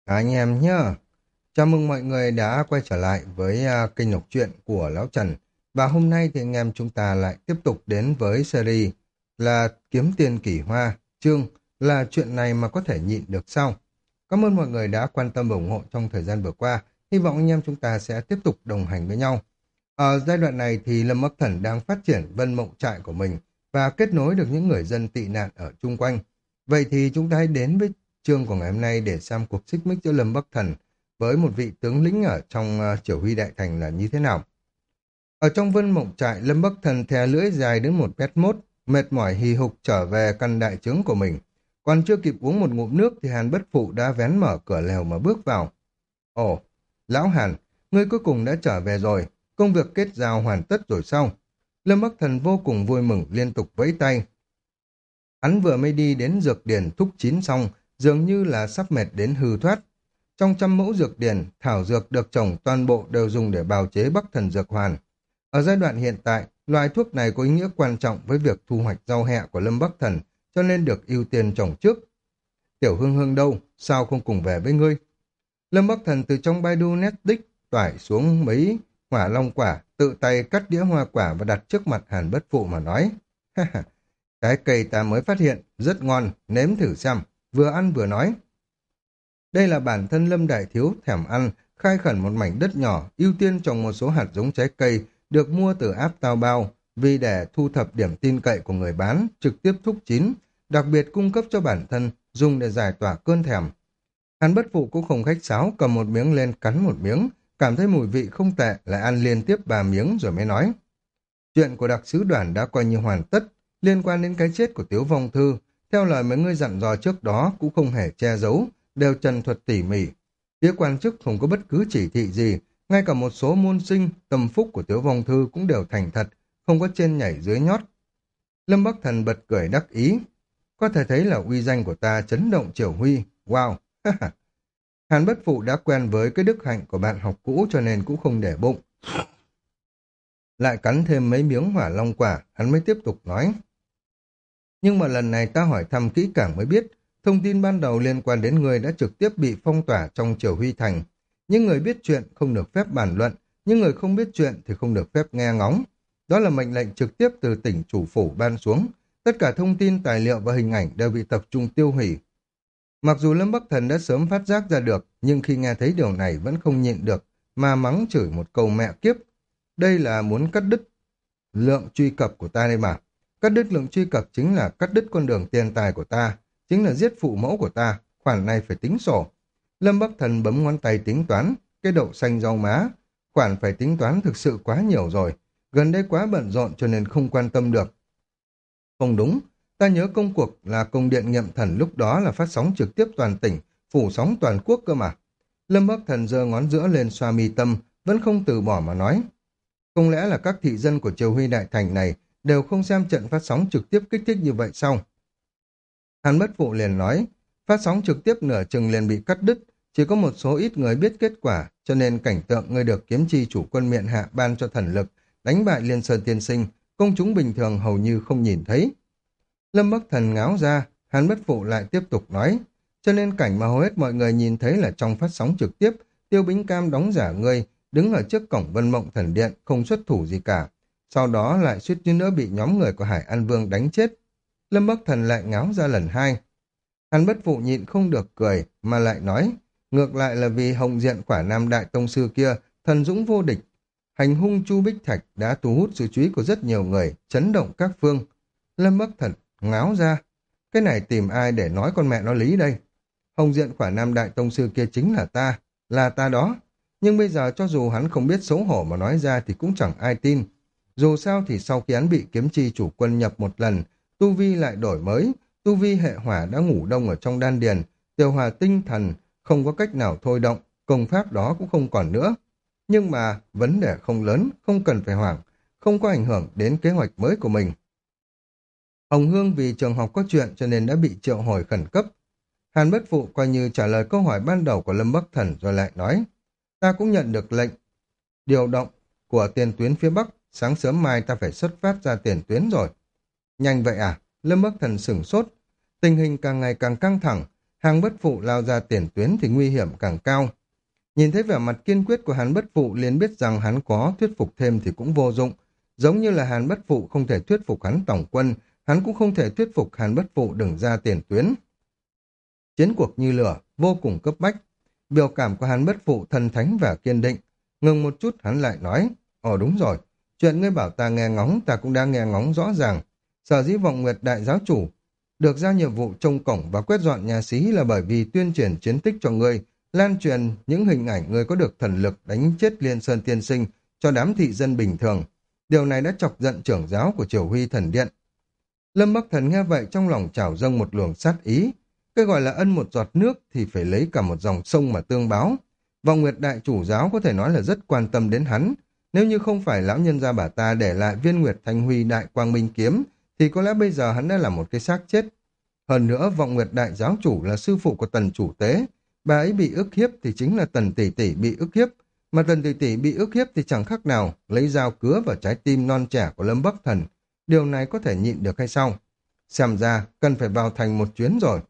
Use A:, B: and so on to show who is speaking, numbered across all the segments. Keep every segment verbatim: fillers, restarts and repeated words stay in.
A: À, anh em nhá, chào mừng mọi người đã quay trở lại với à, kênh đọc truyện của Lão Trần. Và hôm nay thì anh em chúng ta lại tiếp tục đến với series là Kiếm Tiền Kỳ Hoa, chương là chuyện này mà có thể nhịn được sao? Cảm ơn mọi người đã quan tâm và ủng hộ trong thời gian vừa qua. Hy vọng anh em chúng ta sẽ tiếp tục đồng hành với nhau. Ở giai đoạn này thì Lâm Bắc Thần đang phát triển vân mộng trại của mình và kết nối được những người dân tị nạn ở chung quanh. Vậy thì chúng ta hãy đến với chương của ngày hôm nay để xem cuộc xích mích giữa Lâm Bắc Thần với một vị tướng lĩnh ở trong uh, Chỉ huy đại thành là như thế nào. Ở trong vân mộng trại, Lâm Bắc Thần thè lưỡi dài đến một mét mốt, mệt mỏi hì hục trở về căn đại trướng của mình. Còn chưa kịp uống một ngụm nước thì Hàn Bất Phụ đã vén mở cửa lều mà bước vào. Ồ, Lão Hàn, ngươi cuối cùng đã trở về rồi, công việc kết giao hoàn tất rồi sao? Lâm Bắc Thần vô cùng vui mừng liên tục vẫy tay. Hắn vừa mới đi đến dược điển thúc chín xong, dường như là sắp mệt đến hư thoát. Trong trăm mẫu dược điển, thảo dược được trồng toàn bộ đều dùng để bào chế Bắc Thần Dược Hoàn. Ở giai đoạn hiện tại, loại thuốc này có ý nghĩa quan trọng với việc thu hoạch rau hẹ của Lâm Bắc Thần, cho nên được ưu tiên trồng trước. Tiểu Hương Hương đâu, sao không cùng về với ngươi? Lâm Bắc Thần từ trong Baidu Netflix toải xuống mấy hỏa long quả, tự tay cắt đĩa hoa quả và đặt trước mặt Hàn Bất Phụ mà nói. Cái cây ta mới phát hiện, rất ngon, nếm thử xem, vừa ăn vừa nói. Đây là bản thân Lâm Đại Thiếu thèm ăn, khai khẩn một mảnh đất nhỏ, ưu tiên trồng một số hạt giống trái cây, được mua từ áp tao bao, vì để thu thập điểm tin cậy của người bán, trực tiếp thúc chín, đặc biệt cung cấp cho bản thân, dùng để giải tỏa cơn thèm. Hàn Bất Phụ cũng không khách sáo, cầm một miếng lên cắn một miếng, cảm thấy mùi vị không tệ, lại ăn liên tiếp ba miếng rồi mới nói. Chuyện của đặc sứ đoàn đã coi như hoàn tất, liên quan đến cái chết của Tiếu Vong Thư, theo lời mấy người dặn dò trước đó cũng không hề che giấu, đều trần thuật tỉ mỉ. Phía quan chức không có bất cứ chỉ thị gì, ngay cả một số môn sinh, tâm phúc của Tiếu Vong Thư cũng đều thành thật, không có trên nhảy dưới nhót. Lâm Bắc Thần bật cười đắc ý, có thể thấy là uy danh của ta chấn động Triều Huy, wow. Hàn Bất Phụ đã quen với cái đức hạnh của bạn học cũ cho nên cũng không để bụng. Lại cắn thêm mấy miếng hỏa long quả, hắn mới tiếp tục nói. Nhưng mà lần này ta hỏi thăm kỹ càng mới biết, thông tin ban đầu liên quan đến người đã trực tiếp bị phong tỏa trong Triều Huy Thành. Những người biết chuyện không được phép bàn luận, những người không biết chuyện thì không được phép nghe ngóng. Đó là mệnh lệnh trực tiếp từ tỉnh chủ phủ ban xuống. Tất cả thông tin, tài liệu và hình ảnh đều bị tập trung tiêu hủy. Mặc dù Lâm Bắc Thần đã sớm phát giác ra được, nhưng khi nghe thấy điều này vẫn không nhịn được, mà mắng chửi một câu mẹ kiếp. Đây là muốn cắt đứt lượng truy cập của ta đây mà. Cắt đứt lượng truy cập chính là cắt đứt con đường tiền tài của ta, chính là giết phụ mẫu của ta, khoản này phải tính sổ. Lâm Bắc Thần bấm ngón tay tính toán, cái đậu xanh rau má, khoản phải tính toán thực sự quá nhiều rồi, gần đây quá bận rộn cho nên không quan tâm được. Không đúng, ta nhớ công cuộc là cung điện Nghiệm Thần lúc đó là phát sóng trực tiếp toàn tỉnh, phủ sóng toàn quốc cơ mà. Lâm Bắc Thần giơ ngón giữa lên xoa mi tâm, vẫn không từ bỏ mà nói. Không lẽ là các thị dân của Triều Huy Đại Thành này đều không xem trận phát sóng trực tiếp kích thích như vậy sao? Hàn Bất Phụ liền nói, phát sóng trực tiếp nửa chừng liền bị cắt đứt, chỉ có một số ít người biết kết quả, cho nên cảnh tượng người được kiếm chi chủ quân miện hạ ban cho thần lực, đánh bại Liên Sơn Tiên Sinh, công chúng bình thường hầu như không nhìn thấy. Lâm Bắc Thần ngáo ra, Hàn Bất Phụ lại tiếp tục nói, cho nên cảnh mà hầu hết mọi người nhìn thấy là trong phát sóng trực tiếp, Tiêu Bính Cam đóng giả ngươi, đứng ở trước cổng Vân Mộng Thần Điện, không xuất thủ gì cả. Sau đó lại suýt chút nữa bị nhóm người của Hải An Vương đánh chết. Lâm Bắc Thần lại ngáo ra lần hai. Hàn Bất Phụ nhịn không được cười, mà lại nói, ngược lại là vì Hồng Diện Quả Nam Đại Tông Sư kia, thần dũng vô địch. Hành hung Chu Bích Thạch đã thu hút sự chú ý của rất nhiều người, chấn động các phương. Lâm Bắc Thần ngáo ra, cái này tìm ai để nói con mẹ nó lý đây? Hồng Diện Quả Nam Đại Tông Sư kia chính là ta, là ta đó. Nhưng bây giờ cho dù hắn không biết xấu hổ mà nói ra thì cũng chẳng ai tin. Dù sao thì sau khi hắn bị kiếm chi chủ quân nhập một lần, tu vi lại đổi mới, tu vi hệ hỏa đã ngủ đông ở trong đan điền, tiêu hòa tinh thần, không có cách nào thôi động, công pháp đó cũng không còn nữa. Nhưng mà vấn đề không lớn, không cần phải hoảng, không có ảnh hưởng đến kế hoạch mới của mình. Hồng Hương vì trường học có chuyện cho nên đã bị triệu hồi khẩn cấp. Hàn Bất Phụ coi như trả lời câu hỏi ban đầu của Lâm Bắc Thần rồi lại nói, ta cũng nhận được lệnh điều động của tiền tuyến phía Bắc, sáng sớm mai ta phải xuất phát ra tiền tuyến rồi. Nhanh vậy à? Lâm Bắc Thần sửng sốt. Tình hình càng ngày càng căng thẳng, Hàng Bất Phụ lao ra tiền tuyến thì nguy hiểm càng cao. Nhìn thấy vẻ mặt kiên quyết của Hàn Bất Phụ liền biết rằng hắn có thuyết phục thêm thì cũng vô dụng. Giống như là Hàn Bất Phụ không thể thuyết phục hắn tổng quân, hắn cũng không thể thuyết phục Hàn Bất Phụ đừng ra tiền tuyến. Chiến cuộc như lửa, vô cùng cấp bách. Biểu cảm của Hàn Bất Phụ thần thánh và kiên định. Ngừng một chút hắn lại nói, ồ đúng rồi, chuyện ngươi bảo ta nghe ngóng ta cũng đã nghe ngóng rõ ràng. Sở dĩ Vọng Nguyệt đại giáo chủ được giao nhiệm vụ trông cổng và quét dọn nhà xí là bởi vì tuyên truyền chiến tích cho ngươi, lan truyền những hình ảnh ngươi có được thần lực đánh chết Liên Sơn tiên sinh cho đám thị dân bình thường. Điều này đã chọc giận trưởng giáo của Triều Huy Thần Điện. Lâm Bắc Thần nghe vậy trong lòng trào dâng một luồng sát ý. Cái gọi là ân một giọt nước thì phải lấy cả một dòng sông mà tương báo. Vọng Nguyệt đại chủ giáo có thể nói là rất quan tâm đến hắn. Nếu như không phải lão nhân gia bà ta để lại viên Nguyệt Thanh Huy đại quang minh kiếm, thì có lẽ bây giờ hắn đã là một cái xác chết. Hơn nữa, Vọng Nguyệt đại giáo chủ là sư phụ của Tần chủ tế. Bà ấy bị ức hiếp thì chính là Tần tỷ tỷ bị ức hiếp. Mà Tần tỷ tỷ bị ức hiếp thì chẳng khác nào lấy dao cứa vào trái tim non trẻ của Lâm Bắc Thần. Điều này có thể nhịn được hay sao? Xem ra, cần phải vào thành một chuyến rồi.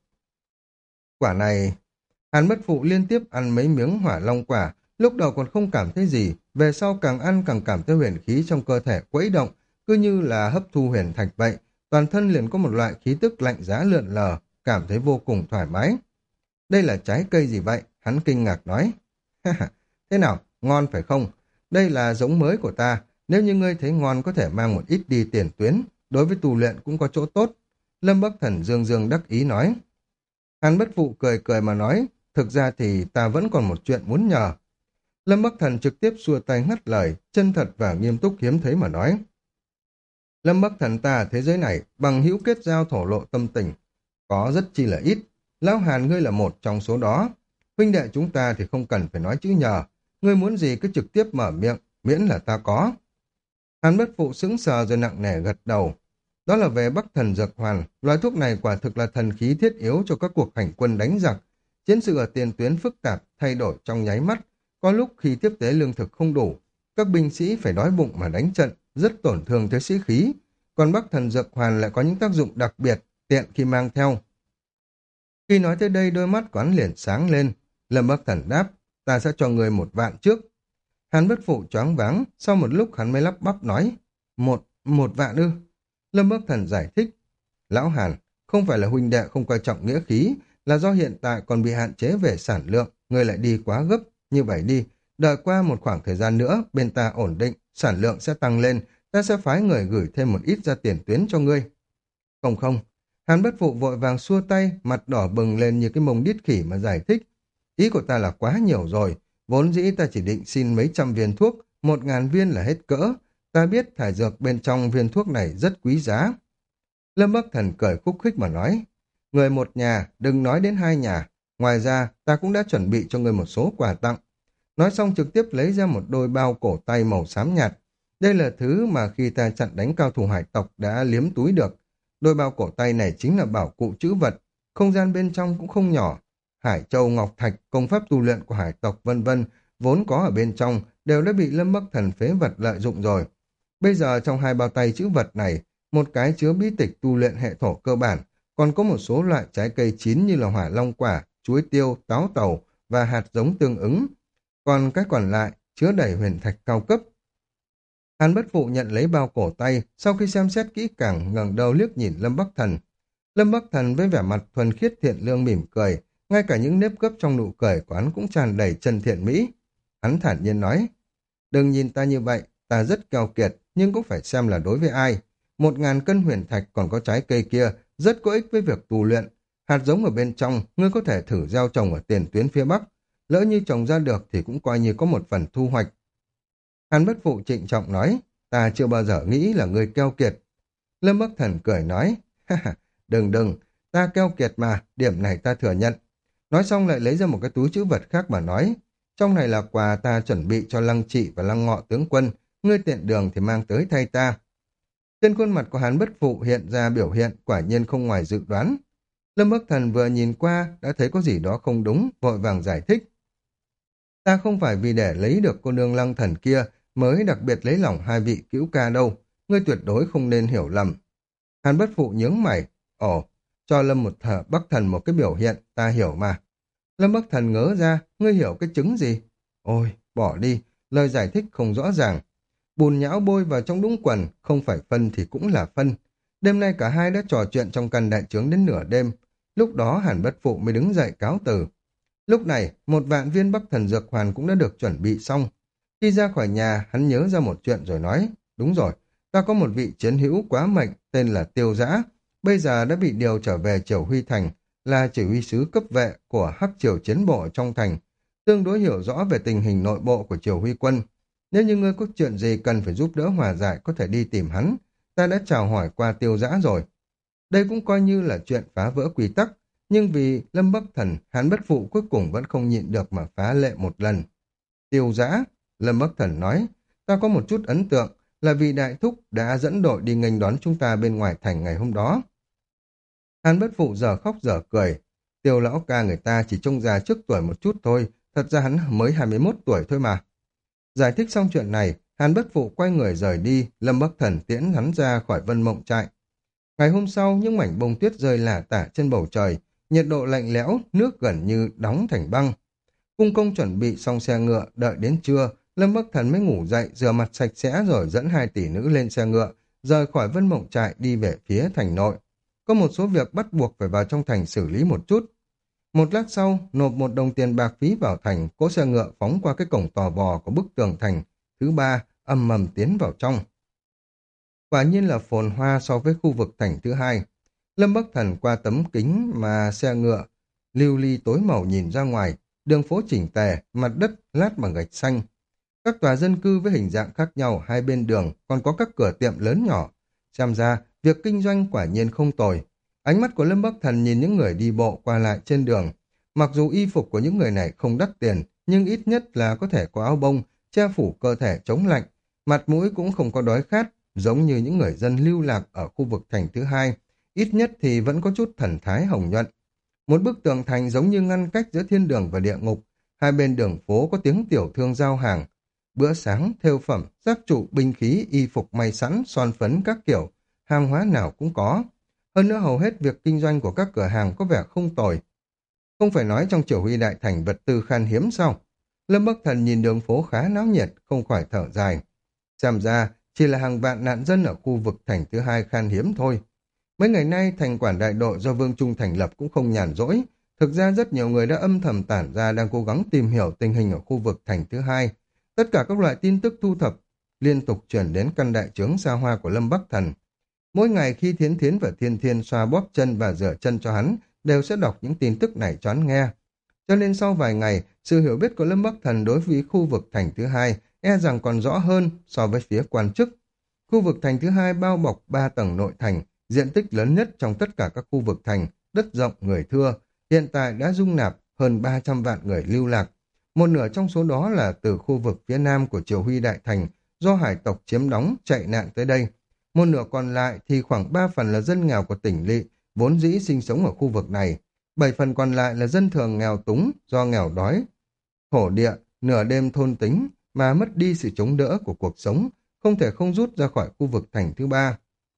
A: Quả này, Hàn Bất Phụ liên tiếp ăn mấy miếng hỏa long quả, lúc đầu còn không cảm thấy gì, về sau càng ăn càng cảm thấy huyền khí trong cơ thể quẫy động, cứ như là hấp thu huyền thạch vậy, toàn thân liền có một loại khí tức lạnh giá lượn lờ, cảm thấy vô cùng thoải mái. Đây là trái cây gì vậy? Hắn kinh ngạc nói. Thế nào, ngon phải không? Đây là giống mới của ta, nếu như ngươi thấy ngon có thể mang một ít đi tiền tuyến, đối với tu luyện cũng có chỗ tốt. Lâm Bắc Thần dương dương đắc ý nói. Hàn Bất Phụ cười cười mà nói, thực ra thì ta vẫn còn một chuyện muốn nhờ. Lâm Bắc Thần trực tiếp xua tay ngắt lời, chân thật và nghiêm túc hiếm thấy mà nói. Lâm Bắc Thần ta ở thế giới này, bằng hữu kết giao thổ lộ tâm tình, có rất chi là ít. Lão Hàn ngươi là một trong số đó. Huynh đệ chúng ta thì không cần phải nói chữ nhờ. Ngươi muốn gì cứ trực tiếp mở miệng, miễn là ta có. Hàn Bất Phụ sững sờ rồi nặng nề gật đầu. Đó là về Bắc Thần Dược Hoàn. Loại thuốc này quả thực là thần khí thiết yếu cho các cuộc hành quân đánh giặc. Chiến sự ở tiền tuyến phức tạp, thay đổi trong nháy mắt. Có lúc khi tiếp tế lương thực không đủ, các binh sĩ phải đói bụng mà đánh trận, rất tổn thương tới sĩ khí. Còn Bắc Thần Dược Hoàn lại có những tác dụng đặc biệt, tiện khi mang theo. Khi nói tới đây đôi mắt của hắn liền sáng lên. Lâm Bắc Thần đáp, ta sẽ cho người một vạn trước. Hàn Bất Phụ choáng váng, sau một lúc hắn mới lắp bắp nói, một, một vạn ư. Lâm Bắc Thần giải thích, lão Hàn, không phải là huynh đệ không coi trọng nghĩa khí, là do hiện tại còn bị hạn chế về sản lượng, người lại đi quá gấp, như vậy đi, đợi qua một khoảng thời gian nữa, bên ta ổn định, sản lượng sẽ tăng lên, ta sẽ phái người gửi thêm một ít ra tiền tuyến cho ngươi. Không không, Hàn Bất Phụ vội vàng xua tay, mặt đỏ bừng lên như cái mông đít khỉ mà giải thích. Ý của ta là quá nhiều rồi, vốn dĩ ta chỉ định xin mấy trăm viên thuốc, một ngàn viên là hết cỡ. Ta biết thải dược bên trong viên thuốc này rất quý giá. Lâm Bắc Thần cười khúc khích mà nói, người một nhà, đừng nói đến hai nhà. Ngoài ra, ta cũng đã chuẩn bị cho người một số quà tặng. Nói xong trực tiếp lấy ra một đôi bao cổ tay màu xám nhạt. Đây là thứ mà khi ta chặn đánh cao thủ hải tộc đã liếm túi được. Đôi bao cổ tay này chính là bảo cụ trữ vật, không gian bên trong cũng không nhỏ. Hải châu, ngọc thạch, công pháp tu luyện của hải tộc vân vân vốn có ở bên trong đều đã bị Lâm Bắc Thần phế vật lợi dụng rồi. Bây giờ trong hai bao tay trữ vật này, một cái chứa bí tịch tu luyện hệ thổ cơ bản, còn có một số loại trái cây chín như là hỏa long quả, chuối tiêu, táo tàu và hạt giống tương ứng. Còn cái còn lại chứa đầy huyền thạch cao cấp. Hàn Bất Phụ nhận lấy bao cổ tay, sau khi xem xét kỹ càng ngẩng đầu liếc nhìn Lâm Bắc Thần. Lâm Bắc Thần với vẻ mặt thuần khiết thiện lương mỉm cười, ngay cả những nếp gấp trong nụ cười của hắn cũng tràn đầy chân thiện mỹ. Hắn thản nhiên nói, đừng nhìn ta như vậy, ta rất keo kiệt, nhưng cũng phải xem là đối với ai. Một ngàn cân huyền thạch còn có trái cây kia, rất có ích với việc tu luyện. Hạt giống ở bên trong, ngươi có thể thử gieo trồng ở tiền tuyến phía Bắc. Lỡ như trồng ra được thì cũng coi như có một phần thu hoạch. Hàn Bất Phụ trịnh trọng nói, ta chưa bao giờ nghĩ là ngươi keo kiệt. Lâm Bắc Thần cười nói, ha ha, đừng đừng, ta keo kiệt mà, điểm này ta thừa nhận. Nói xong lại lấy ra một cái túi trữ vật khác mà nói, trong này là quà ta chuẩn bị cho Lăng Trị và Lăng Ngọ tướng quân, ngươi tiện đường thì mang tới thay ta. Trên khuôn mặt của Hàn Bất Phụ hiện ra biểu hiện quả nhiên không ngoài dự đoán. Lâm Bắc Thần vừa nhìn qua đã thấy có gì đó không đúng, vội vàng giải thích. Ta không phải vì để lấy được cô nương Lăng Thần kia mới đặc biệt lấy lòng hai vị cữu ca đâu, ngươi tuyệt đối không nên hiểu lầm. Hàn Bất Phụ nhướng mày, ồ, cho Lâm một thờ Bắc Thần một cái biểu hiện, ta hiểu mà. Lâm Bắc Thần ngớ ra, ngươi hiểu cái chứng gì? Ôi, bỏ đi, lời giải thích không rõ ràng. Bùn nhão bôi vào trong đũng quần, không phải phân thì cũng là phân. Đêm nay cả hai đã trò chuyện trong căn đại trướng đến nửa đêm. Lúc đó Hàn Bất Phụ mới đứng dậy cáo từ. Lúc này, một vạn viên Bắc Thần Dược Hoàn cũng đã được chuẩn bị xong. Khi ra khỏi nhà, hắn nhớ ra một chuyện rồi nói, đúng rồi, ta có một vị chiến hữu quá mệnh tên là Tiêu Dã, bây giờ đã bị điều trở về Triều Huy Thành, là chỉ huy sứ cấp vệ của Hắc Triều Chiến Bộ trong thành, tương đối hiểu rõ về tình hình nội bộ của Triều Huy Quân. Nếu như ngươi có chuyện gì cần phải giúp đỡ hòa giải có thể đi tìm hắn, ta đã chào hỏi qua Tiêu Dã rồi. Đây cũng coi như là chuyện phá vỡ quy tắc, nhưng vì Lâm Bắc Thần, hắn Bất Phụ cuối cùng vẫn không nhịn được mà phá lệ một lần. Tiêu Dã, Lâm Bắc Thần nói, ta có một chút ấn tượng là vì Đại Thúc đã dẫn đội đi nghênh đón chúng ta bên ngoài thành ngày hôm đó. Hàn Bất Phụ giờ khóc giờ cười. Tiêu lão ca người ta chỉ trông già trước tuổi một chút thôi, thật ra hắn mới hai mươi mốt tuổi thôi mà. Giải thích xong chuyện này, Hàn Bất Phụ quay người rời đi, Lâm Bắc Thần tiễn hắn ra khỏi Vân Mộng Trại. Ngày hôm sau, những mảnh bông tuyết rơi lả tả trên bầu trời, nhiệt độ lạnh lẽo, nước gần như đóng thành băng. Cung công chuẩn bị xong xe ngựa, đợi đến trưa, Lâm Bắc Thần mới ngủ dậy, rửa mặt sạch sẽ rồi dẫn hai tỷ nữ lên xe ngựa, rời khỏi Vân Mộng Trại đi về phía thành nội. Có một số việc bắt buộc phải vào trong thành xử lý một chút. Một lát sau, nộp một đồng tiền bạc phí vào thành, cỗ xe ngựa phóng qua cái cổng tò vò của bức tường thành. Thứ ba, ầm ầm tiến vào trong. Quả nhiên là phồn hoa so với khu vực thành thứ hai. Lâm Bắc Thần qua tấm kính mà xe ngựa, lưu ly tối màu nhìn ra ngoài, đường phố chỉnh tề, mặt đất lát bằng gạch xanh. Các tòa dân cư với hình dạng khác nhau hai bên đường, còn có các cửa tiệm lớn nhỏ. Xem ra, việc kinh doanh quả nhiên không tồi. Ánh mắt của Lâm Bắc Thần nhìn những người đi bộ qua lại trên đường. Mặc dù y phục của những người này không đắt tiền, nhưng ít nhất là có thể có áo bông, che phủ cơ thể chống lạnh. Mặt mũi cũng không có đói khát, giống như những người dân lưu lạc ở khu vực thành thứ hai. Ít nhất thì vẫn có chút thần thái hồng nhuận. Một bức tường thành giống như ngăn cách giữa thiên đường và địa ngục. Hai bên đường phố có tiếng tiểu thương giao hàng. Bữa sáng, thêu phẩm, giác trụ, binh khí, y phục may sẵn, son phấn các kiểu. Hàng hóa nào cũng có. Hơn nữa hầu hết việc kinh doanh của các cửa hàng có vẻ không tồi. Không phải nói trong Triều Huy Đại Thành vật tư khan hiếm sao? Lâm Bắc Thần nhìn đường phố khá náo nhiệt, không khỏi thở dài. Xem ra, chỉ là hàng vạn nạn dân ở khu vực thành thứ hai khan hiếm thôi. Mấy ngày nay, thành quản đại đội do Vương Trung thành lập cũng không nhàn rỗi. Thực ra rất nhiều người đã âm thầm tản ra đang cố gắng tìm hiểu tình hình ở khu vực thành thứ hai. Tất cả các loại tin tức thu thập liên tục chuyển đến căn đại trướng xa hoa của Lâm Bắc Thần. Mỗi ngày khi Thiến Thiến và Thiên Thiên xoa bóp chân và rửa chân cho hắn, đều sẽ đọc những tin tức này cho hắn nghe. Cho nên sau vài ngày, sự hiểu biết của Lâm Bắc Thần đối với khu vực thành thứ hai e rằng còn rõ hơn so với phía quan chức. Khu vực thành thứ hai bao bọc ba tầng nội thành, diện tích lớn nhất trong tất cả các khu vực thành, đất rộng người thưa, hiện tại đã dung nạp hơn ba trăm vạn người lưu lạc. Một nửa trong số đó là từ khu vực phía nam của Triều Huy Đại Thành, do hải tộc chiếm đóng chạy nạn tới đây. Một nửa còn lại thì khoảng ba phần là dân nghèo của tỉnh lỵ, vốn dĩ sinh sống ở khu vực này. Bảy phần còn lại là dân thường nghèo túng do nghèo đói, thổ địa, nửa đêm thôn tính mà mất đi sự chống đỡ của cuộc sống, không thể không rút ra khỏi khu vực thành thứ ba.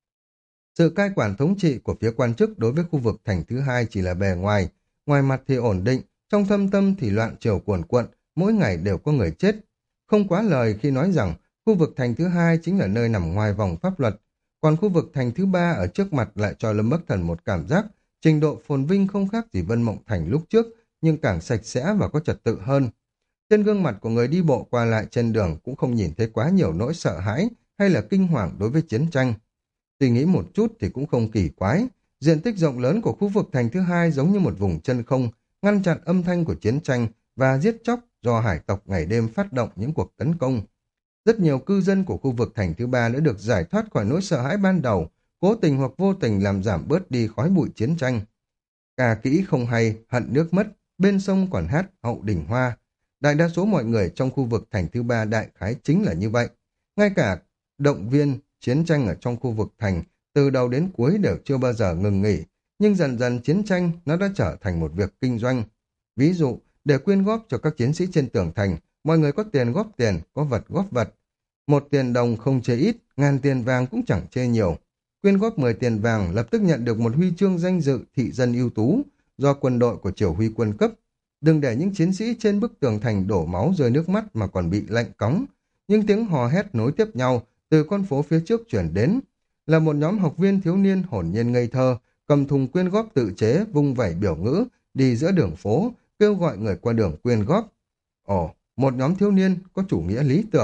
A: Sự cai quản thống trị của phía quan chức đối với khu vực thành thứ hai chỉ là bề ngoài, ngoài mặt thì ổn định, trong thâm tâm thì loạn triều cuồn cuộn, mỗi ngày đều có người chết. Không quá lời khi nói rằng khu vực thành thứ hai chính là nơi nằm ngoài vòng pháp luật, còn khu vực thành thứ ba ở trước mặt lại cho Lâm Bắc Thần một cảm giác trình độ phồn vinh không khác gì Vân Mộng Thành lúc trước, nhưng càng sạch sẽ và có trật tự hơn. Trên gương mặt của người đi bộ qua lại trên đường cũng không nhìn thấy quá nhiều nỗi sợ hãi hay là kinh hoàng đối với chiến tranh. Suy nghĩ một chút thì cũng không kỳ quái, diện tích rộng lớn của khu vực thành thứ hai giống như một vùng chân không, ngăn chặn âm thanh của chiến tranh và giết chóc do hải tộc ngày đêm phát động những cuộc tấn công. Rất nhiều cư dân của khu vực thành thứ ba đã được giải thoát khỏi nỗi sợ hãi ban đầu, cố tình hoặc vô tình làm giảm bớt đi khói bụi chiến tranh. Cà kỹ không hay, hận nước mất, bên sông còn hát hậu đỉnh hoa. Đại đa số mọi người trong khu vực thành thứ ba đại khái chính là như vậy. Ngay cả động viên chiến tranh ở trong khu vực thành, từ đầu đến cuối đều chưa bao giờ ngừng nghỉ, nhưng dần dần chiến tranh nó đã trở thành một việc kinh doanh. Ví dụ, để quyên góp cho các chiến sĩ trên tường thành, mọi người có tiền góp tiền, có vật góp vật. Một tiền đồng không chê ít, ngàn tiền vàng cũng chẳng chê nhiều. quyên góp mười tiền vàng lập tức nhận được một huy chương danh dự thị dân ưu tú do quân đội của Triều Huy quân cấp. Đừng để những chiến sĩ trên bức tường thành đổ máu rơi nước mắt mà còn bị lạnh cóng. Những tiếng hò hét nối tiếp nhau từ con phố phía trước chuyển đến. Là một nhóm học viên thiếu niên hồn nhiên ngây thơ, cầm thùng quyên góp tự chế, vung vẩy biểu ngữ, đi giữa đường phố, kêu gọi người qua đường quyên góp. Ồ, một nhóm thiếu niên có chủ nghĩa lý tưởng.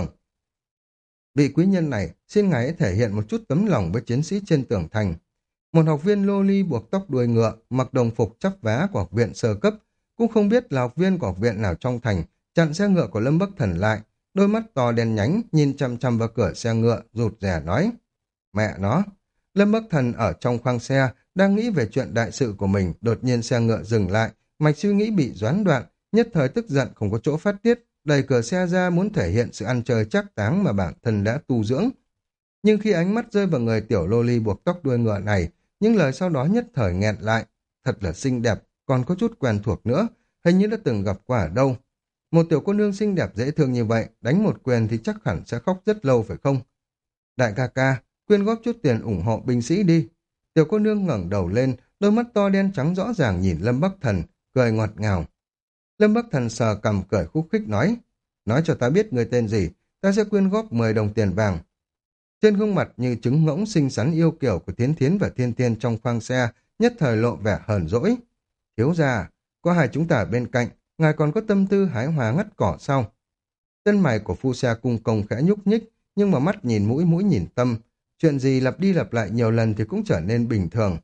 A: Vị quý nhân này, xin ngài hãy thể hiện một chút tấm lòng với chiến sĩ trên tường thành. Một học viên loli buộc tóc đuôi ngựa, mặc đồng phục chắp vá của học viện sơ cấp, cũng không biết là học viên của học viện nào trong thành, chặn xe ngựa của Lâm Bắc Thần lại, đôi mắt to đen nhánh, nhìn chăm chăm vào cửa xe ngựa, rụt rè nói. Mẹ nó! Lâm Bắc Thần ở trong khoang xe, đang nghĩ về chuyện đại sự của mình, đột nhiên xe ngựa dừng lại, mạch suy nghĩ bị gián đoạn, nhất thời tức giận không có chỗ phát tiết, đẩy cửa xe ra muốn thể hiện sự ăn chơi trác táng mà bản thân đã tu dưỡng. Nhưng khi ánh mắt rơi vào người tiểu loli buộc tóc đuôi ngựa này, những lời sau đó nhất thời nghẹn lại. Thật là xinh đẹp, còn có chút quen thuộc nữa, hình như đã từng gặp qua ở đâu. Một tiểu cô nương xinh đẹp dễ thương như vậy, đánh một quyền thì chắc hẳn sẽ khóc rất lâu phải không? Đại ca ca, quyên góp chút tiền ủng hộ binh sĩ đi. Tiểu cô nương ngẩng đầu lên, đôi mắt to đen trắng rõ ràng nhìn Lâm Bắc Thần, cười ngọt ngào. Lâm Bắc Thần sờ cằm cười khúc khích nói, nói cho ta biết người tên gì, ta sẽ quyên góp mười đồng tiền vàng. Trên gương mặt như trứng ngỗng xinh xắn yêu kiều của Thiến Thiến và Thiên Thiên trong khoang xe, nhất thời lộ vẻ hờn dỗi. Thiếu gia, có hai chúng ta ở bên cạnh, ngài còn có tâm tư hái hoa ngắt cỏ sao? Chân mày của phu xe cung công khẽ nhúc nhích, nhưng mà mắt nhìn mũi mũi nhìn tâm. Chuyện gì lặp đi lặp lại nhiều lần thì cũng trở nên bình thường.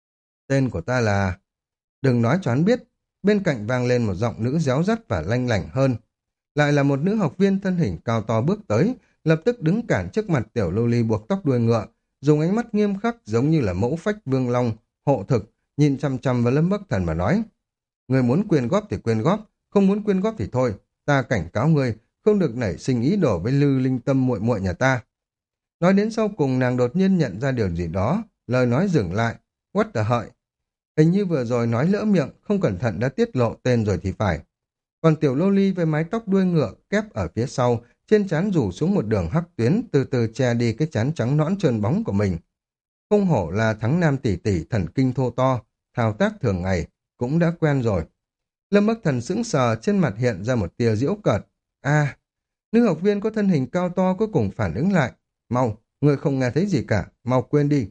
A: Tên của ta là... Đừng nói cho hắn biết. Bên cạnh vang lên một giọng nữ réo rắt và lanh lảnh hơn. Lại là một nữ học viên thân hình cao to bước tới, lập tức đứng cản trước mặt tiểu loli buộc tóc đuôi ngựa, dùng ánh mắt nghiêm khắc giống như là mẫu phách vương long, hộ thực, nhìn chăm chăm vào Lâm Bắc Thần mà nói. Người muốn quyên góp thì quyên góp, không muốn quyên góp thì thôi, ta cảnh cáo ngươi, không được nảy sinh ý đồ với Lư Linh Tâm muội muội nhà ta. Nói đến sau cùng nàng đột nhiên nhận ra điều gì đó, lời nói dừng lại, what the hợi. Hình như vừa rồi nói lỡ miệng, không cẩn thận đã tiết lộ tên rồi thì phải. Còn tiểu loli với mái tóc đuôi ngựa kép ở phía sau, trên trán rủ xuống một đường hắc tuyến, từ từ che đi cái trán trắng nõn trơn bóng của mình. Không hổ là thắng nam tỷ tỷ thần kinh thô to, thao tác thường ngày, cũng đã quen rồi. Lâm Bắc Thần sững sờ, trên mặt hiện ra một tia giễu cợt. À, nữ học viên có thân hình cao to cuối cùng phản ứng lại. Mau, người không nghe thấy gì cả, mau quên đi.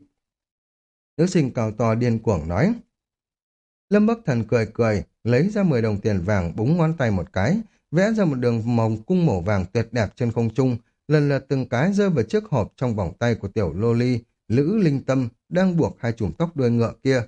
A: Nữ sinh cao to điên cuồng nói. Lâm Bắc Thần cười cười, lấy ra mười đồng tiền vàng búng ngón tay một cái, vẽ ra một đường màu cung màu vàng tuyệt đẹp trên không trung, lần lượt từng cái rơi vào chiếc hộp trong vòng tay của tiểu loli, Lữ Linh Tâm, đang buộc hai chùm tóc đuôi ngựa kia.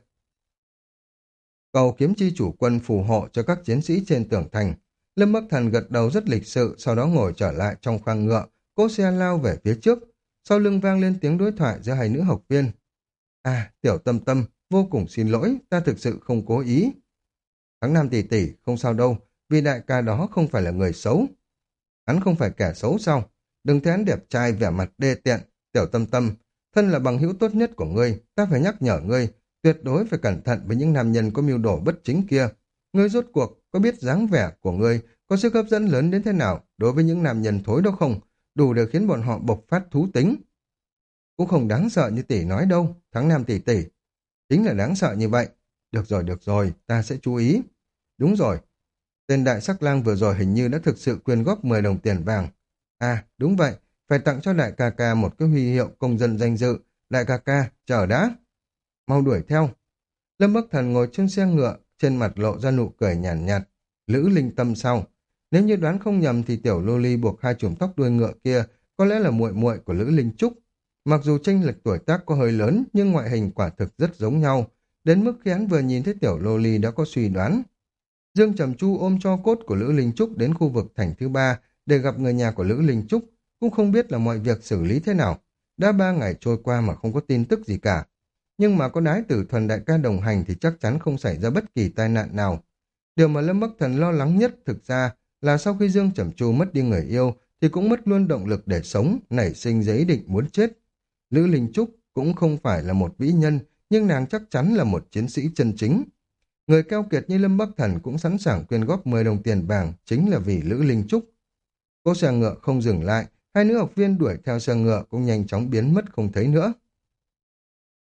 A: Cầu kiếm chi chủ quân phù hộ cho các chiến sĩ trên tường thành. Lâm Bắc Thần gật đầu rất lịch sự, sau đó ngồi trở lại trong khoang ngựa, cố xe lao về phía trước. Sau lưng vang lên tiếng đối thoại giữa hai nữ học viên. À, tiểu Tâm Tâm, vô cùng xin lỗi, ta thực sự không cố ý. Thắng Nam tỷ tỷ, không sao đâu, vì đại ca đó không phải là người xấu. Hắn không phải kẻ xấu sao? Đừng thấy hắn đẹp trai vẻ mặt đê tiện, tiểu Tâm Tâm, thân là bằng hữu tốt nhất của ngươi, ta phải nhắc nhở ngươi, tuyệt đối phải cẩn thận với những nam nhân có mưu đồ bất chính kia. Ngươi rốt cuộc có biết dáng vẻ của ngươi có sức hấp dẫn lớn đến thế nào đối với những nam nhân thối đó không? Đủ để khiến bọn họ bộc phát thú tính. Cũng không đáng sợ như tỷ nói đâu, Thắng Nam tỷ tỷ. Chính là đáng sợ như vậy. Được rồi, được rồi, ta sẽ chú ý. Đúng rồi, tên đại sắc lang vừa rồi hình như đã thực sự quyên góp mười đồng tiền vàng. À, đúng vậy, phải tặng cho đại ca ca một cái huy hiệu công dân danh dự. Đại ca ca, chờ đã. Mau đuổi theo. Lâm Bắc Thần ngồi trên xe ngựa, trên mặt lộ ra nụ cười nhàn nhạt, nhạt. Lữ Linh Tâm sau. Nếu như đoán không nhầm thì tiểu loli buộc hai chùm tóc đuôi ngựa kia có lẽ là muội muội của Lữ Linh Trúc. Mặc dù chênh lệch tuổi tác có hơi lớn nhưng ngoại hình quả thực rất giống nhau, đến mức khi hắn vừa nhìn thấy tiểu loli đã có suy đoán. Dương Trầm Chu ôm cho cốt của Lữ Linh Trúc đến khu vực thành thứ ba để gặp người nhà của Lữ Linh Trúc, cũng không biết là mọi việc xử lý thế nào. Đã ba ngày trôi qua mà không có tin tức gì cả. Nhưng mà có Đái Tử Thuần đại ca đồng hành thì chắc chắn không xảy ra bất kỳ tai nạn nào. Điều mà Lâm Bắc Thần lo lắng nhất thực ra là sau khi Dương Trầm Chu mất đi người yêu thì cũng mất luôn động lực để sống, nảy sinh giấy định muốn chết. Lữ Linh Trúc cũng không phải là một vĩ nhân, nhưng nàng chắc chắn là một chiến sĩ chân chính. Người keo kiệt như Lâm Bắc Thần cũng sẵn sàng quyên góp mười đồng tiền vàng chính là vì Lữ Linh Trúc. Cô xe ngựa không dừng lại, hai nữ học viên đuổi theo xe ngựa cũng nhanh chóng biến mất không thấy nữa.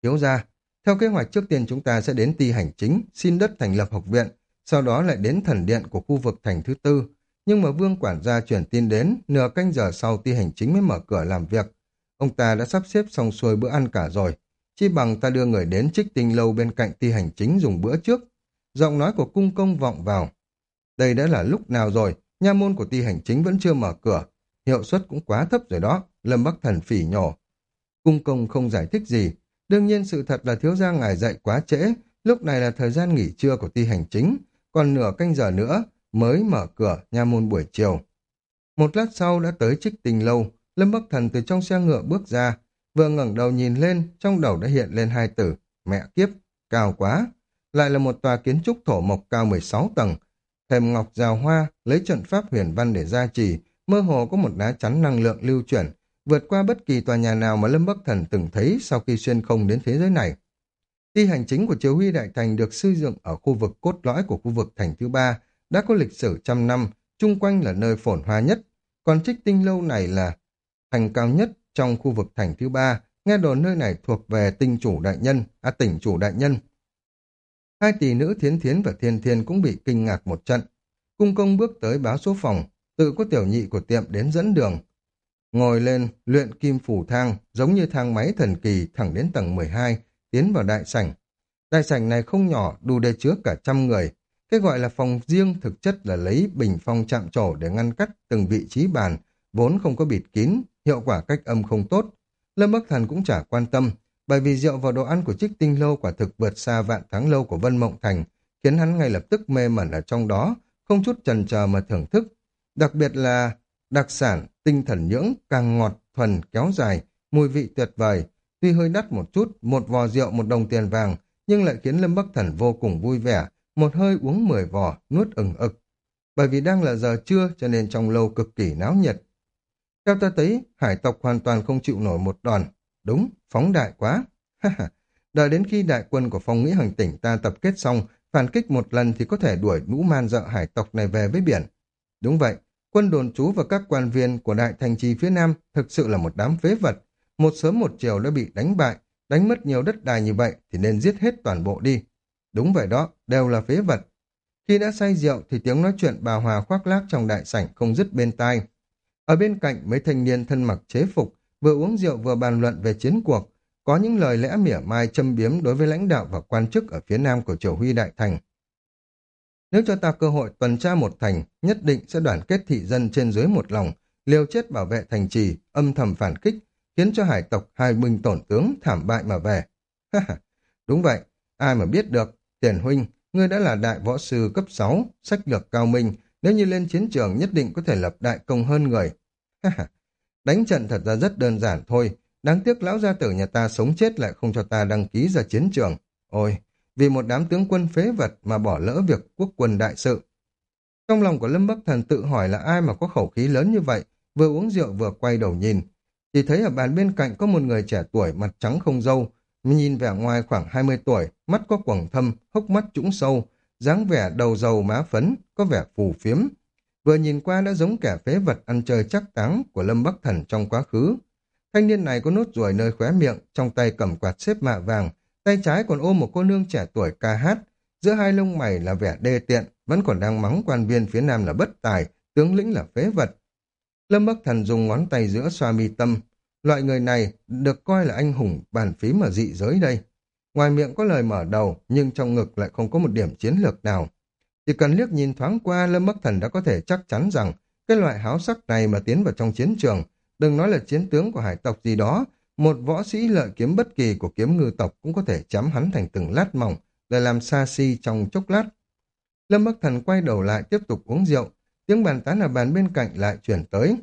A: thiếu gia. Theo kế hoạch trước tiên chúng ta sẽ đến ty hành chính, xin đất thành lập học viện, sau đó lại đến thần điện của khu vực thành thứ tư. Nhưng mà vương quản gia truyền tin đến, nửa canh giờ sau ty hành chính mới mở cửa làm việc. Ông ta đã sắp xếp xong xuôi bữa ăn cả rồi. Chi bằng ta đưa người đến Trích Tinh lâu bên cạnh ty hành chính dùng bữa trước. Giọng nói của cung công vọng vào. Đây đã là lúc nào rồi, nha môn của ty hành chính vẫn chưa mở cửa. Hiệu suất cũng quá thấp rồi đó, Lâm Bắc Thần phỉ nhổ. Cung công không giải thích gì. Đương nhiên sự thật là thiếu gia ngài dậy quá trễ, lúc này là thời gian nghỉ trưa của ty hành chính, còn nửa canh giờ nữa mới mở cửa nha môn buổi chiều. Một lát sau đã tới Trích Tinh lâu, Lâm Bắc Thần từ trong xe ngựa bước ra, vừa ngẩng đầu nhìn lên, trong đầu đã hiện lên hai từ, mẹ kiếp, cao quá. Lại là một tòa kiến trúc thổ mộc cao mười sáu tầng, thềm ngọc rào hoa, lấy trận pháp huyền văn để gia trì, mơ hồ có một lá chắn năng lượng lưu chuyển, vượt qua bất kỳ tòa nhà nào mà Lâm Bắc Thần từng thấy sau khi xuyên không đến thế giới này. Ty hành chính của Triều Huy Đại Thành được xây dựng ở khu vực cốt lõi của khu vực thành thứ ba, đã có lịch sử trăm năm, chung quanh là nơi phồn hoa nhất, còn Trích Tinh lâu này là thành cao nhất trong khu vực thành thứ ba, nghe đồn nơi này thuộc về tinh chủ đại nhân, à tỉnh chủ đại nhân. Hai tỷ nữ Thiến Thiến và Thiên Thiên cũng bị kinh ngạc một trận. Cung công bước tới báo số phòng, tự có tiểu nhị của tiệm đến dẫn đường. Ngồi lên luyện kim phủ thang, giống như thang máy thần kỳ thẳng đến tầng mười hai, tiến vào đại sảnh. Đại sảnh này không nhỏ, đủ để chứa cả trăm người. Cái gọi là phòng riêng thực chất là lấy bình phong chạm trổ để ngăn cắt từng vị trí bàn, vốn không có bịt kín, hiệu quả cách âm không tốt. Lâm Bắc Thần cũng chả quan tâm, bởi vì rượu và đồ ăn của Trích Tinh lâu quả thực vượt xa Vạn Thắng lâu của Vân Mộng Thành, khiến hắn ngay lập tức mê mẩn ở trong đó, không chút chần chờ mà thưởng thức. Đặc biệt là đặc sản tinh thần nhưỡng càng ngọt thuần kéo dài, mùi vị tuyệt vời. Tuy hơi đắt một chút, một vò rượu một đồng tiền vàng, nhưng lại khiến Lâm Bắc Thần vô cùng vui vẻ, một hơi uống mười vò, nuốt ừng ực. Bởi vì đang là giờ trưa cho nên trong lâu cực kỳ náo nhiệt. Theo ta thấy, hải tộc hoàn toàn không chịu nổi một đòn. Đúng, phóng đại quá. Đợi đến khi đại quân của phong nghĩ hành tỉnh ta tập kết xong, phản kích một lần thì có thể đuổi lũ man dợ hải tộc này về với biển. Đúng vậy, quân đồn trú và các quan viên của đại thành trì phía Nam thực sự là một đám phế vật. Một sớm một chiều đã bị đánh bại, đánh mất nhiều đất đai như vậy thì nên giết hết toàn bộ đi. Đúng vậy đó, đều là phế vật. Khi đã say rượu thì tiếng nói chuyện bà Hòa khoác lác trong đại sảnh không dứt bên tai. Ở bên cạnh mấy thanh niên thân mặc chế phục, vừa uống rượu vừa bàn luận về chiến cuộc, có những lời lẽ mỉa mai châm biếm đối với lãnh đạo và quan chức ở phía Nam của Triều Huy Đại Thành. Nếu cho ta cơ hội tuần tra một thành, nhất định sẽ đoàn kết thị dân trên dưới một lòng, liều chết bảo vệ thành trì, âm thầm phản kích, khiến cho hải tộc hai binh tổn tướng thảm bại mà về. Đúng vậy, ai mà biết được, Tiền huynh, ngươi đã là đại võ sư cấp sáu, sách lược cao minh, nếu như lên chiến trường nhất định có thể lập đại công hơn người. Đánh trận thật ra rất đơn giản thôi, đáng tiếc lão gia tử nhà ta sống chết lại không cho ta đăng ký ra chiến trường. Ôi, vì một đám tướng quân phế vật mà bỏ lỡ việc quốc quân đại sự. Trong lòng của Lâm Bắc Thần tự hỏi là ai mà có khẩu khí lớn như vậy, vừa uống rượu vừa quay đầu nhìn. Chỉ thấy ở bàn bên cạnh có một người trẻ tuổi mặt trắng không râu, nhìn vẻ ngoài khoảng hai mươi tuổi, mắt có quầng thâm, hốc mắt trũng sâu, dáng vẻ đầu dầu má phấn, có vẻ phù phiếm. Vừa nhìn qua đã giống kẻ phế vật ăn chơi chắc táng của Lâm Bắc Thần trong quá khứ. Thanh niên này có nốt ruồi nơi khóe miệng, trong tay cầm quạt xếp mạ vàng, tay trái còn ôm một cô nương trẻ tuổi ca hát, giữa hai lông mày là vẻ đê tiện, vẫn còn đang mắng quan viên phía Nam là bất tài, tướng lĩnh là phế vật. Lâm Bắc Thần dùng ngón tay giữa xoa mi tâm, loại người này được coi là anh hùng bàn phím ở dị giới đây. Ngoài miệng có lời mở đầu, nhưng trong ngực lại không có một điểm chiến lược nào. Chỉ cần liếc nhìn thoáng qua, Lâm Bắc Thần đã có thể chắc chắn rằng cái loại háo sắc này mà tiến vào trong chiến trường, đừng nói là chiến tướng của hải tộc gì đó, một võ sĩ lợi kiếm bất kỳ của kiếm ngư tộc cũng có thể chém hắn thành từng lát mỏng, để làm sa si trong chốc lát. Lâm Bắc Thần quay đầu lại tiếp tục uống rượu, tiếng bàn tán ở bàn bên cạnh lại chuyển tới.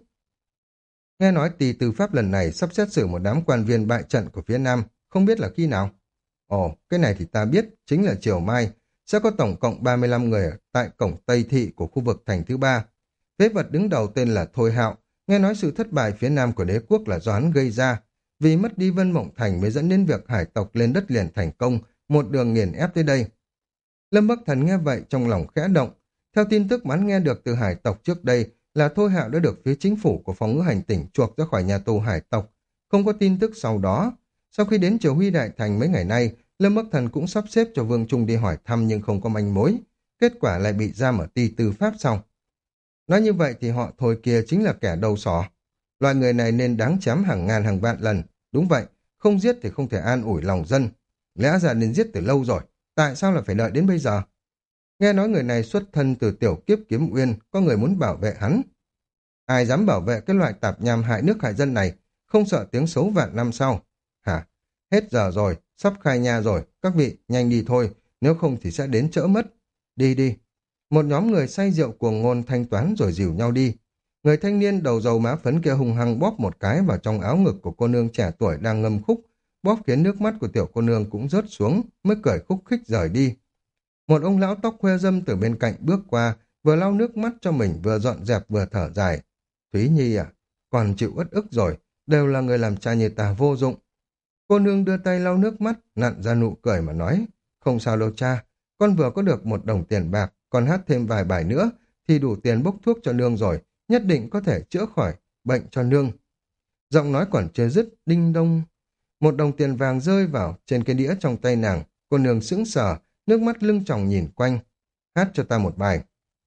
A: Nghe nói tỳ tư pháp lần này sắp xét xử một đám quan viên bại trận của phía Nam, không biết là khi nào? Ồ, cái này thì ta biết, chính là chiều mai, sẽ có tổng cộng ba mươi lăm người ở tại cổng Tây Thị của khu vực thành thứ ba. Phế vật đứng đầu tên là Thôi Hạo, nghe nói sự thất bại phía Nam của đế quốc là do hắn gây ra, vì mất đi Vân Mộng Thành mới dẫn đến việc hải tộc lên đất liền thành công, một đường nghiền ép tới đây. Lâm Bắc Thần nghe vậy trong lòng khẽ động, theo tin tức mà hắn nghe được từ hải tộc trước đây là Thôi Hạo đã được phía chính phủ của phòng ngữ hành tỉnh chuộc ra khỏi nhà tù hải tộc, không có tin tức sau đó. Sau khi đến Triều Huy Đại Thành mấy ngày nay, Lâm Bắc Thần cũng sắp xếp cho Vương Trung đi hỏi thăm nhưng không có manh mối. Kết quả lại bị giam ở ty tư pháp xong. Nói như vậy thì họ Thôi kia chính là kẻ đầu sỏ. Loại người này nên đáng chém hàng ngàn hàng vạn lần. Đúng vậy, không giết thì không thể an ủi lòng dân. Lẽ ra nên giết từ lâu rồi, tại sao lại phải đợi đến bây giờ? Nghe nói người này xuất thân từ tiểu kiếp kiếm uyên, có người muốn bảo vệ hắn. Ai dám bảo vệ cái loại tạp nham hại nước hại dân này, không sợ tiếng xấu vạn năm sau? Hả? Hết giờ rồi, sắp khai nhà rồi, các vị, nhanh đi thôi, nếu không thì sẽ đến trễ mất. Đi đi. Một nhóm người say rượu cuồng ngôn thanh toán rồi dìu nhau đi. Người thanh niên đầu dầu má phấn kia hùng hăng bóp một cái vào trong áo ngực của cô nương trẻ tuổi đang ngâm khúc, bóp khiến nước mắt của tiểu cô nương cũng rớt xuống, mới cười khúc khích rời đi. Một ông lão tóc khoe râm từ bên cạnh bước qua, vừa lau nước mắt cho mình vừa dọn dẹp vừa thở dài. Thúy Nhi à, còn chịu uất ức rồi, đều là người làm cha như ta vô dụng. Cô nương đưa tay lau nước mắt, nặn ra nụ cười mà nói, không sao đâu cha, con vừa có được một đồng tiền bạc, còn hát thêm vài bài nữa, thì đủ tiền bốc thuốc cho nương rồi, nhất định có thể chữa khỏi bệnh cho nương. Giọng nói còn chưa dứt, đinh đông. Một đồng tiền vàng rơi vào trên cái đĩa trong tay nàng, cô nương sững sờ, nước mắt lưng tròng nhìn quanh. Hát cho ta một bài.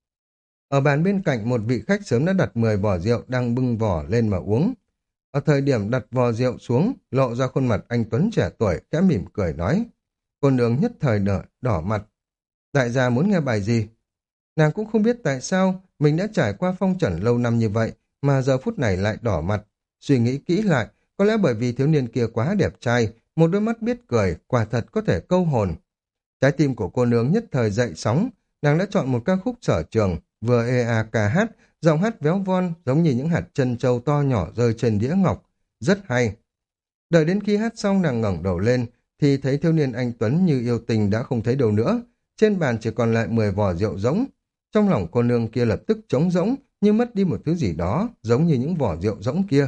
A: Ở bàn bên cạnh một vị khách sớm đã đặt mười vỏ rượu đang bưng vỏ lên mà uống. Ở thời điểm đặt vò rượu xuống, lộ ra khuôn mặt anh Tuấn trẻ tuổi, khẽ mỉm cười nói. Cô nương nhất thời đỏ, đỏ mặt. Đại gia muốn nghe bài gì? Nàng cũng không biết tại sao mình đã trải qua phong trần lâu năm như vậy mà giờ phút này lại đỏ mặt. Suy nghĩ kỹ lại, có lẽ bởi vì thiếu niên kia quá đẹp trai, một đôi mắt biết cười, quả thật có thể câu hồn. Trái tim của cô nương nhất thời dậy sóng, nàng đã chọn một ca khúc sở trường, vừa ê a ca hát, giọng hát véo von giống như những hạt chân châu to nhỏ rơi trên đĩa ngọc, rất hay. Đợi đến khi hát xong nàng ngẩng đầu lên, thì thấy thiếu niên anh Tuấn như yêu tình đã không thấy đâu nữa, trên bàn chỉ còn lại mười vò rượu rỗng. Trong lòng cô nương kia lập tức trống rỗng, như mất đi một thứ gì đó, giống như những vỏ rượu rỗng kia.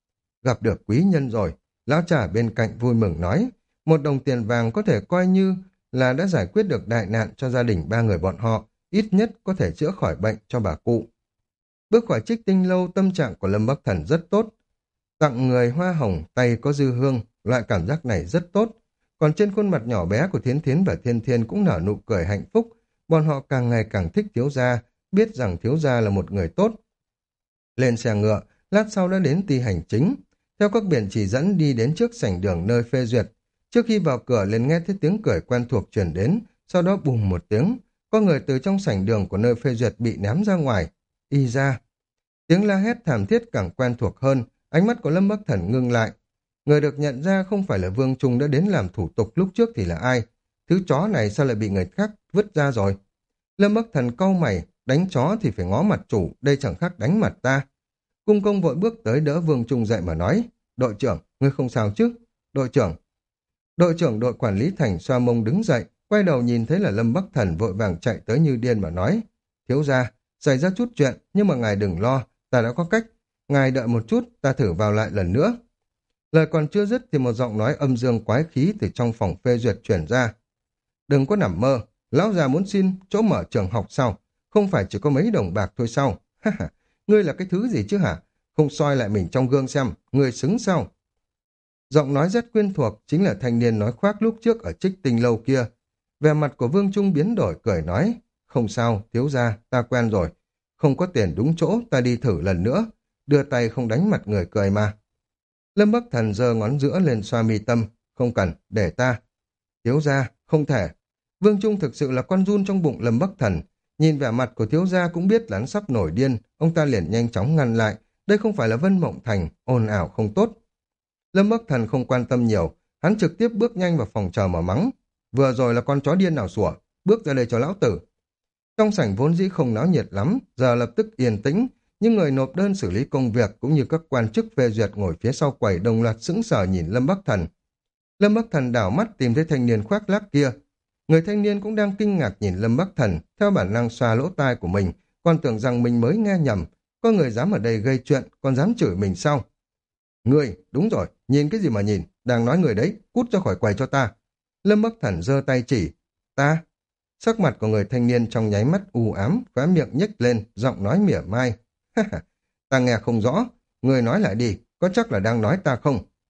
A: Gặp được quý nhân rồi, lão trả bên cạnh vui mừng nói, một đồng tiền vàng có thể coi như là đã giải quyết được đại nạn cho gia đình ba người bọn họ, ít nhất có thể chữa khỏi bệnh cho bà cụ. Bước khỏi Trích Tinh Lâu, tâm trạng của Lâm Bắc Thần rất tốt. Tặng người hoa hồng, tay có dư hương, loại cảm giác này rất tốt. Còn trên khuôn mặt nhỏ bé của Thiến Thiến và Thiên Thiên cũng nở nụ cười hạnh phúc. Bọn họ càng ngày càng thích thiếu gia, biết rằng thiếu gia là một người tốt. Lên xe ngựa, lát sau đã đến ty hành chính. Theo các biển chỉ dẫn đi đến trước sảnh đường nơi phê duyệt. Trước khi vào cửa liền nghe thấy tiếng cười quen thuộc truyền đến, sau đó bùng một tiếng. Có người từ trong sảnh đường của nơi phê duyệt bị ném ra ngoài. Y ra. Tiếng la hét thảm thiết càng quen thuộc hơn, ánh mắt của Lâm Bắc Thần ngưng lại. Người được nhận ra không phải là Vương Trung đã đến làm thủ tục lúc trước thì là ai? Thứ chó này sao lại bị người khác vứt ra rồi? Lâm Bắc Thần cau mày, đánh chó thì phải ngó mặt chủ, đây chẳng khác đánh mặt ta. Cung công vội bước tới đỡ Vương Trung dậy mà nói, đội trưởng, ngươi không sao chứ? Đội trưởng. Đội trưởng đội quản lý thành xoa mông đứng dậy, quay đầu nhìn thấy là Lâm Bắc Thần vội vàng chạy tới như điên mà nói, thiếu gia, xảy ra chút chuyện, nhưng mà ngài đừng lo, ta đã có cách, ngài đợi một chút, ta thử vào lại lần nữa. Lời còn chưa dứt thì một giọng nói âm dương quái khí từ trong phòng phê duyệt chuyển ra. Đừng có nằm mơ, lão già muốn xin chỗ mở trường học sao? Không phải chỉ có mấy đồng bạc thôi sao? Ha ha, ngươi là cái thứ gì chứ hả? Không soi lại mình trong gương xem, ngươi xứng sao? Giọng nói rất quen thuộc, chính là thanh niên nói khoác lúc trước ở Trích Tinh Lâu kia. Vẻ mặt của Vương Trung biến đổi cười nói, không sao, thiếu gia, ta quen rồi. Không có tiền đúng chỗ, ta đi thử lần nữa. Đưa tay không đánh mặt người cười mà. Lâm Bắc Thần giơ ngón giữa lên xoa mi tâm, không cần, để ta. Thiếu gia, không thể. Vương Trung thực sự là con giun trong bụng Lâm Bắc Thần. Nhìn vẻ mặt của thiếu gia cũng biết là hắn sắp nổi điên, ông ta liền nhanh chóng ngăn lại. Đây không phải là Vân Mộng Thành, ồn ào không tốt. Lâm Bắc Thần không quan tâm nhiều, hắn trực tiếp bước nhanh vào phòng chờ mà mắng. Vừa rồi là con chó điên nào sủa, bước ra đây cho lão tử. Trong sảnh vốn dĩ không náo nhiệt lắm, giờ lập tức yên tĩnh, nhưng người nộp đơn xử lý công việc cũng như các quan chức phê duyệt ngồi phía sau quầy đồng loạt sững sờ nhìn Lâm Bắc Thần. Lâm Bắc Thần đảo mắt tìm thấy thanh niên khoác lác kia. Người thanh niên cũng đang kinh ngạc nhìn Lâm Bắc Thần, theo bản năng xoa lỗ tai của mình, còn tưởng rằng mình mới nghe nhầm. Có người dám ở đây gây chuyện, còn dám chửi mình sao? Người, đúng rồi, nhìn cái gì mà nhìn, đang nói người đấy, cút ra khỏi quầy cho ta. Lâm Bắc Thần giơ tay chỉ, ta. Sắc mặt của người thanh niên trong nháy mắt u ám, khóe miệng nhếch lên, giọng nói mỉa mai. Ta nghe không rõ, người nói lại đi, có chắc là đang nói ta không?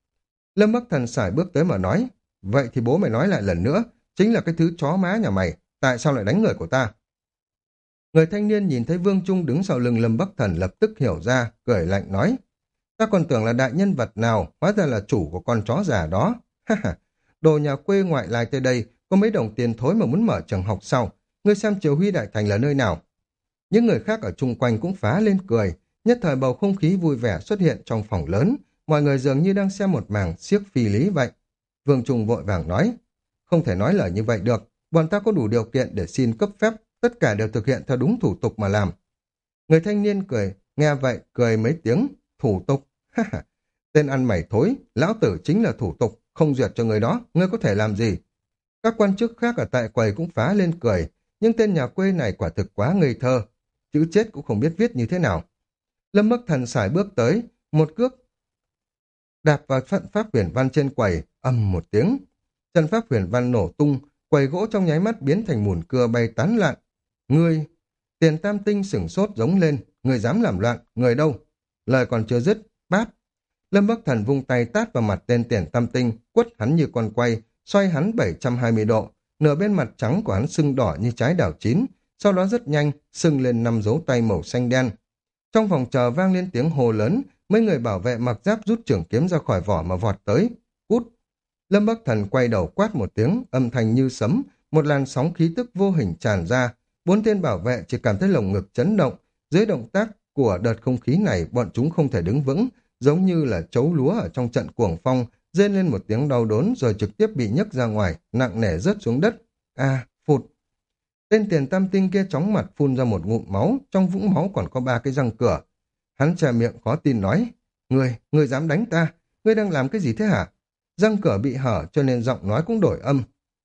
A: Lâm Bắc Thần sải bước tới mà nói, vậy thì bố mày nói lại lần nữa, chính là cái thứ chó má nhà mày, tại sao lại đánh người của ta? Người thanh niên nhìn thấy Vương Trung đứng sau lưng Lâm Bắc Thần lập tức hiểu ra, cười lạnh nói, ta còn tưởng là đại nhân vật nào, hóa ra là chủ của con chó già đó. Ha ha, đồ nhà quê ngoại lai tới đây, có mấy đồng tiền thối mà muốn mở trường học sau, ngươi xem Triều Huy Đại Thành là nơi nào? Những người khác ở chung quanh cũng phá lên cười, nhất thời bầu không khí vui vẻ xuất hiện trong phòng lớn, mọi người dường như đang xem một màn xiếc phi lý vậy. Vương Trung vội vàng nói, không thể nói lời như vậy được, bọn ta có đủ điều kiện để xin cấp phép, tất cả đều thực hiện theo đúng thủ tục mà làm. Người thanh niên cười, nghe vậy cười mấy tiếng, thủ tục, ha ha, tên ăn mày thối, lão tử chính là thủ tục, không duyệt cho người đó, ngươi có thể làm gì? Các quan chức khác ở tại quầy cũng phá lên cười, nhưng tên nhà quê này quả thực quá ngây thơ, chữ chết cũng không biết viết như thế nào. Lâm Bắc Thần sải bước tới, một cước đạp vào trận pháp huyền văn trên quầy, ầm một tiếng. Trận pháp huyền văn nổ tung, quầy gỗ trong nháy mắt biến thành mùn cưa bay tán loạn. Ngươi, Tiền Tam Tinh sửng sốt giống lên, người dám làm loạn, người đâu? Lời còn chưa dứt, bát. Lâm Bắc Thần vung tay tát vào mặt tên Tiền Tam Tinh, quất hắn như con quay, xoay hắn bảy trăm hai mươi độ, nửa bên mặt trắng của hắn sưng đỏ như trái đào chín, sau đó rất nhanh, sưng lên năm dấu tay màu xanh đen. Trong phòng chờ vang lên tiếng hô lớn, mấy người bảo vệ mặc giáp rút trường kiếm ra khỏi vỏ mà vọt tới. Cút! Lâm Bắc Thần quay đầu quát một tiếng, âm thanh như sấm, một làn sóng khí tức vô hình tràn ra. Bốn tên bảo vệ chỉ cảm thấy lồng ngực chấn động. Dưới động tác của đợt không khí này, bọn chúng không thể đứng vững, giống như là trấu lúa ở trong trận cuồng phong, rên lên một tiếng đau đớn rồi trực tiếp bị nhấc ra ngoài, nặng nề rớt xuống đất. A, phụt! Tên Tiền Tam Tinh kia chóng mặt phun ra một ngụm máu, trong vũng máu còn có ba cái răng cửa. Hắn che miệng khó tin nói, Ngươi, ngươi dám đánh ta? Ngươi đang làm cái gì thế hả? Răng cửa bị hở cho nên giọng nói cũng đổi âm.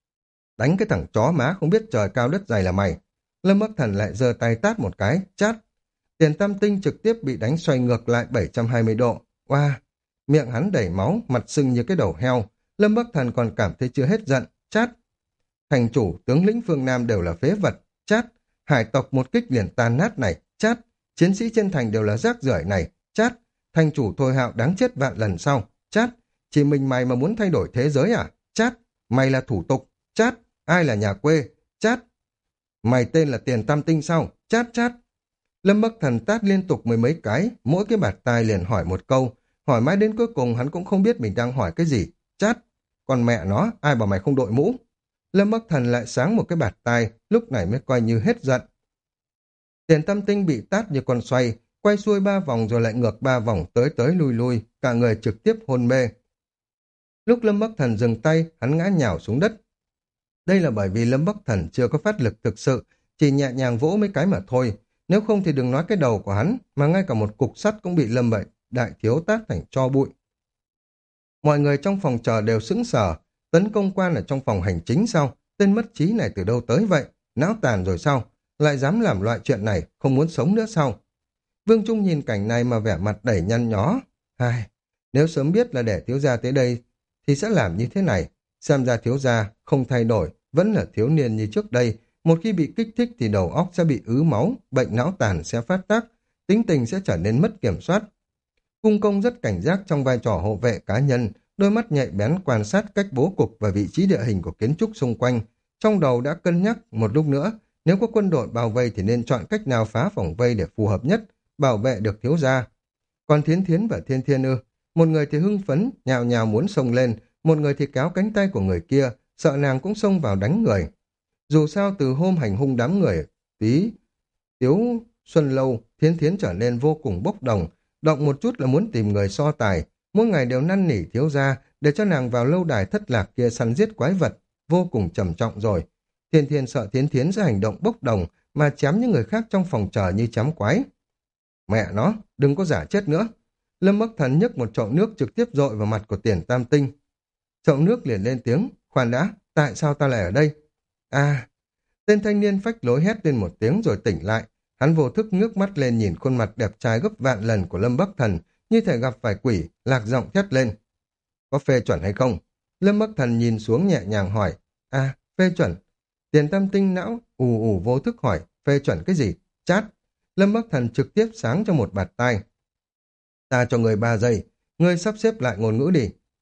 A: Đánh cái thằng chó má không biết trời cao đất dày là mày. Lâm Bắc Thần lại giơ tay tát một cái, chát. Tiền Tam Tinh trực tiếp bị đánh xoay ngược lại bảy trăm hai mươi độ. Wow! Miệng hắn đầy máu, mặt sưng như cái đầu heo. Lâm Bắc Thần còn cảm thấy chưa hết giận, chát. Thành chủ, tướng lĩnh phương Nam đều là phế vật, chát. Hải tộc một kích liền tan nát này, chát. Chiến sĩ trên thành đều là rác rưởi này, chát. Thành chủ Thôi Hạo đáng chết vạn lần sau, chát. Chỉ mình mày mà muốn thay đổi thế giới à? Chát. Mày là thủ tục, chát. Ai là nhà quê, chát. Mày tên là Tiền Tam Tinh sao? Chát chát. Lâm Bắc Thần tát liên tục mười mấy cái, mỗi cái bạt tai liền hỏi một câu, hỏi mãi đến cuối cùng hắn cũng không biết mình đang hỏi cái gì, chát. Còn mẹ nó, ai bảo mày không đội mũ? Lâm Bắc Thần lại sáng một cái bạt tai, lúc này mới coi như hết giận. Tiền Tam Tinh bị tát như con xoay, quay xuôi ba vòng rồi lại ngược ba vòng tới tới lui lui, cả người trực tiếp hôn mê. Lúc Lâm Bắc Thần dừng tay, hắn ngã nhào xuống đất. Đây là bởi vì Lâm Bắc Thần chưa có phát lực thực sự, chỉ nhẹ nhàng vỗ mấy cái mà thôi. Nếu không thì đừng nói cái đầu của hắn, mà ngay cả một cục sắt cũng bị Lâm Bệnh Đại Thiếu tát thành tro bụi. Mọi người trong phòng chờ đều sững sờ, tấn công quan ở trong phòng hành chính sao? Tên mất trí này từ đâu tới vậy? Não tàn rồi sao? Lại dám làm loại chuyện này, không muốn sống nữa sao? Vương Trung nhìn cảnh này mà vẻ mặt đầy nhăn nhó. Ai, nếu sớm biết là để thiếu gia tới đây, thì sẽ làm như thế này. Xem ra thiếu gia không thay đổi, vẫn là thiếu niên như trước đây. Một khi bị kích thích thì đầu óc sẽ bị ứ máu, bệnh não tàn sẽ phát tác, tính tình sẽ trở nên mất kiểm soát. Cung công rất cảnh giác trong vai trò hộ vệ cá nhân, đôi mắt nhạy bén quan sát cách bố cục và vị trí địa hình của kiến trúc xung quanh. Trong đầu đã cân nhắc một lúc nữa, nếu có quân đội bao vây thì nên chọn cách nào phá vòng vây để phù hợp nhất, bảo vệ được thiếu gia. Còn Thiến Thiến và Thiên Thiên ư, một người thì hưng phấn, nhào nhào muốn xông lên, một người thì kéo cánh tay của người kia, sợ nàng cũng xông vào đánh người. Dù sao từ hôm hành hung đám người, tí, Tiếu Xuân Lâu, Thiến Thiến trở nên vô cùng bốc đồng, động một chút là muốn tìm người so tài, mỗi ngày đều năn nỉ thiếu gia để cho nàng vào lâu đài thất lạc kia săn giết quái vật, vô cùng trầm trọng rồi. Thiên Thiên sợ Thiến Thiến sẽ hành động bốc đồng mà chém những người khác trong phòng chờ như chém quái. Mẹ nó, đừng có giả chết nữa. Lâm Bắc Thần nhấc một chậu nước trực tiếp dội vào mặt của Tiền Tam Tinh. Chậu nước liền lên tiếng, khoan đã, tại sao ta lại ở đây? À, tên thanh niên phách lối hét lên một tiếng rồi tỉnh lại. Hắn vô thức ngước mắt lên nhìn khuôn mặt đẹp trai gấp vạn lần của Lâm Bắc Thần, như thể gặp phải quỷ, lạc giọng thét lên. Có phê chuẩn hay không? Lâm Bắc Thần nhìn xuống nhẹ nhàng hỏi. À, phê chuẩn. Tiền Tam Tinh não ù ù vô thức hỏi, phê chuẩn cái gì? Chát. Lâm Bắc Thần trực tiếp sáng cho một bạt tai. Ta cho người ba giây, ngươi sắp xếp lại ngôn ngữ đi.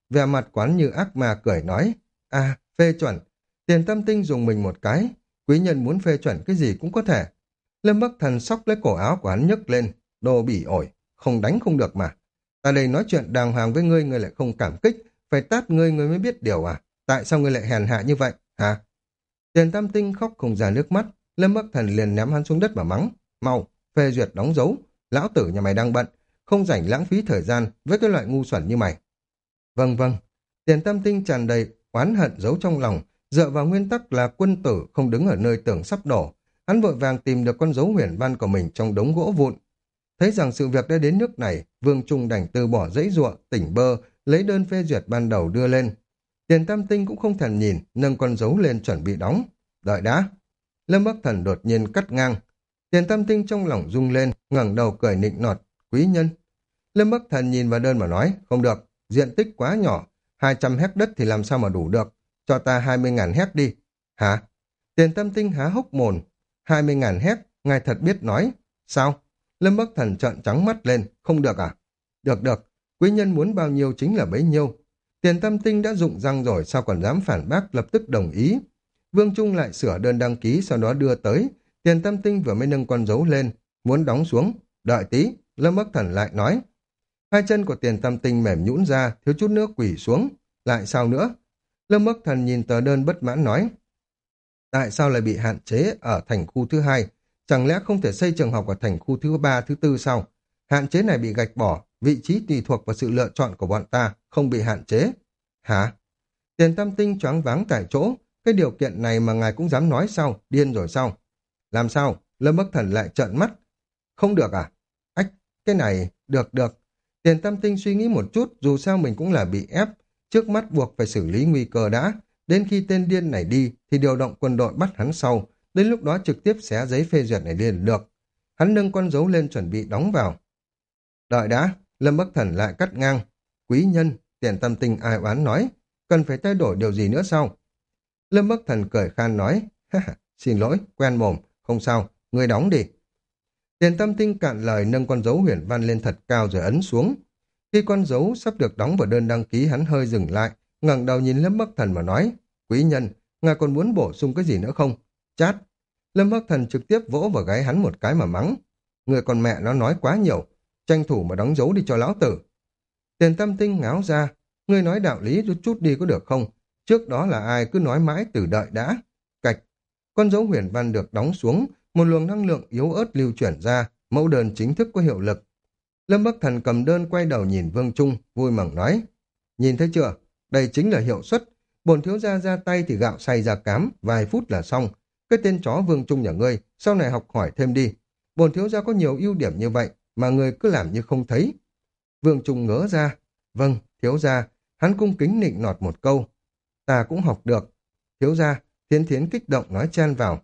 A: vẻ mặt quán như ác ma cười nói, à, phê chuẩn. Tiền Tâm Tinh dùng mình một cái, quý nhân muốn phê chuẩn cái gì cũng có thể. Lâm Bắc Thần xốc lấy cổ áo của hắn nhấc lên, đồ bỉ ổi, không đánh không được mà. Ta đây nói chuyện đàng hoàng với ngươi, ngươi lại không cảm kích, phải tát ngươi ngươi mới biết điều à? Tại sao ngươi lại hèn hạ như vậy, hả? Tiền Tam Tinh khóc không ra nước mắt, Lâm Bắc Thần liền ném hắn xuống đất mà mắng, mau, phê duyệt đóng dấu, lão tử nhà mày đang bận, không rảnh lãng phí thời gian với cái loại ngu xuẩn như mày. Vâng vâng, Tiền Tam Tinh tràn đầy oán hận giấu trong lòng, dựa vào nguyên tắc là quân tử không đứng ở nơi tường sắp đổ, hắn vội vàng tìm được con dấu huyền văn của mình trong đống gỗ vụn. Thấy rằng sự việc đã đến nước này, Vương Trung đành từ bỏ giấy ruộng, tỉnh bơ, lấy đơn phê duyệt ban đầu đưa lên. Tiền Tam Tinh cũng không thèm nhìn, nâng con dấu lên chuẩn bị đóng. Đợi đã. Lâm Bắc Thần đột nhiên cắt ngang. Tiền Tam Tinh trong lòng rung lên, ngẩng đầu cười nịnh nọt, quý nhân. Lâm Bắc Thần nhìn vào đơn mà nói, không được, diện tích quá nhỏ, hai trăm héc đất thì làm sao mà đủ được, cho ta hai mươi ngàn héc đi. Hả? Tiền Tam Tinh há hốc mồm, hai mươi ngàn héc, ngài thật biết nói. Sao? Lâm Bắc Thần trợn trắng mắt lên, không được à? Được được, quý nhân muốn bao nhiêu chính là bấy nhiêu. Tiền Tam Tinh đã dụng răng rồi, sao còn dám phản bác, lập tức đồng ý. Vương Trung lại sửa đơn đăng ký, sau đó đưa tới. Tiền Tam Tinh vừa mới nâng con dấu lên, muốn đóng xuống. Đợi tí, Lâm Bắc Thần lại nói. Hai chân của Tiền Tam Tinh mềm nhũn ra, thiếu chút nữa quỳ xuống. Lại sao nữa? Lâm Bắc Thần nhìn tờ đơn bất mãn nói. Tại sao lại bị hạn chế ở thành khu thứ hai? Chẳng lẽ không thể xây trường học ở thành khu thứ ba, thứ tư sao? Hạn chế này bị gạch bỏ, vị trí tùy thuộc vào sự lựa chọn của bọn ta, không bị hạn chế. Hả? Tiền Tam Tinh choáng váng tại chỗ, cái điều kiện này mà ngài cũng dám nói sao? Điên rồi sao? Làm sao? Lâm Bắc Thần lại trợn mắt. Không được à? Ách, cái này, được được. Tiền Tam Tinh suy nghĩ một chút, dù sao mình cũng là bị ép, trước mắt buộc phải xử lý nguy cơ đã. Đến khi tên điên này đi, thì điều động quân đội bắt hắn sau, đến lúc đó trực tiếp xé giấy phê duyệt này liền được. Hắn nâng con dấu lên chuẩn bị đóng vào. Đợi đã, Lâm Bắc Thần lại cắt ngang. Quý nhân, Tiền Tam Tinh ai oán nói, cần phải thay đổi điều gì nữa sao? Lâm Bắc Thần cười khan nói, xin lỗi, quen mồm, không sao, ngươi đóng đi. Tiền Tam Tinh cạn lời nâng con dấu huyền văn lên thật cao rồi ấn xuống. Khi con dấu sắp được đóng vào đơn đăng ký, hắn hơi dừng lại, ngẩng đầu nhìn Lâm Bắc Thần mà nói, quý nhân, ngài còn muốn bổ sung cái gì nữa không? Chát. Lâm Bắc Thần trực tiếp vỗ vào gáy hắn một cái mà mắng. Người con mẹ nó nói quá nhiều, tranh thủ mà đóng dấu đi cho lão tử. Tiền Tam Tinh ngáo ra, ngươi nói đạo lý chút chút đi có được không? Trước đó là ai cứ nói mãi từ đợi đã. Cạch. Con dấu huyền văn được đóng xuống, một luồng năng lượng yếu ớt lưu chuyển ra, mẫu đơn chính thức có hiệu lực. Lâm Bắc Thần cầm đơn quay đầu nhìn Vương Trung, vui mừng nói. Nhìn thấy chưa? Đây chính là hiệu suất. Bổn thiếu gia ra tay thì gạo xay ra cám, vài phút là xong. Cái tên chó Vương Trung nhà ngươi, sau này học hỏi thêm đi. Bổn thiếu gia có nhiều ưu điểm như vậy, mà ngươi cứ làm như không thấy. Vương Trung ngớ ra. Vâng, thiếu gia. Hắn cung kính nịnh nọt một câu. Ta cũng học được. Thiếu gia, Thiến Thiến kích động nói chen vào.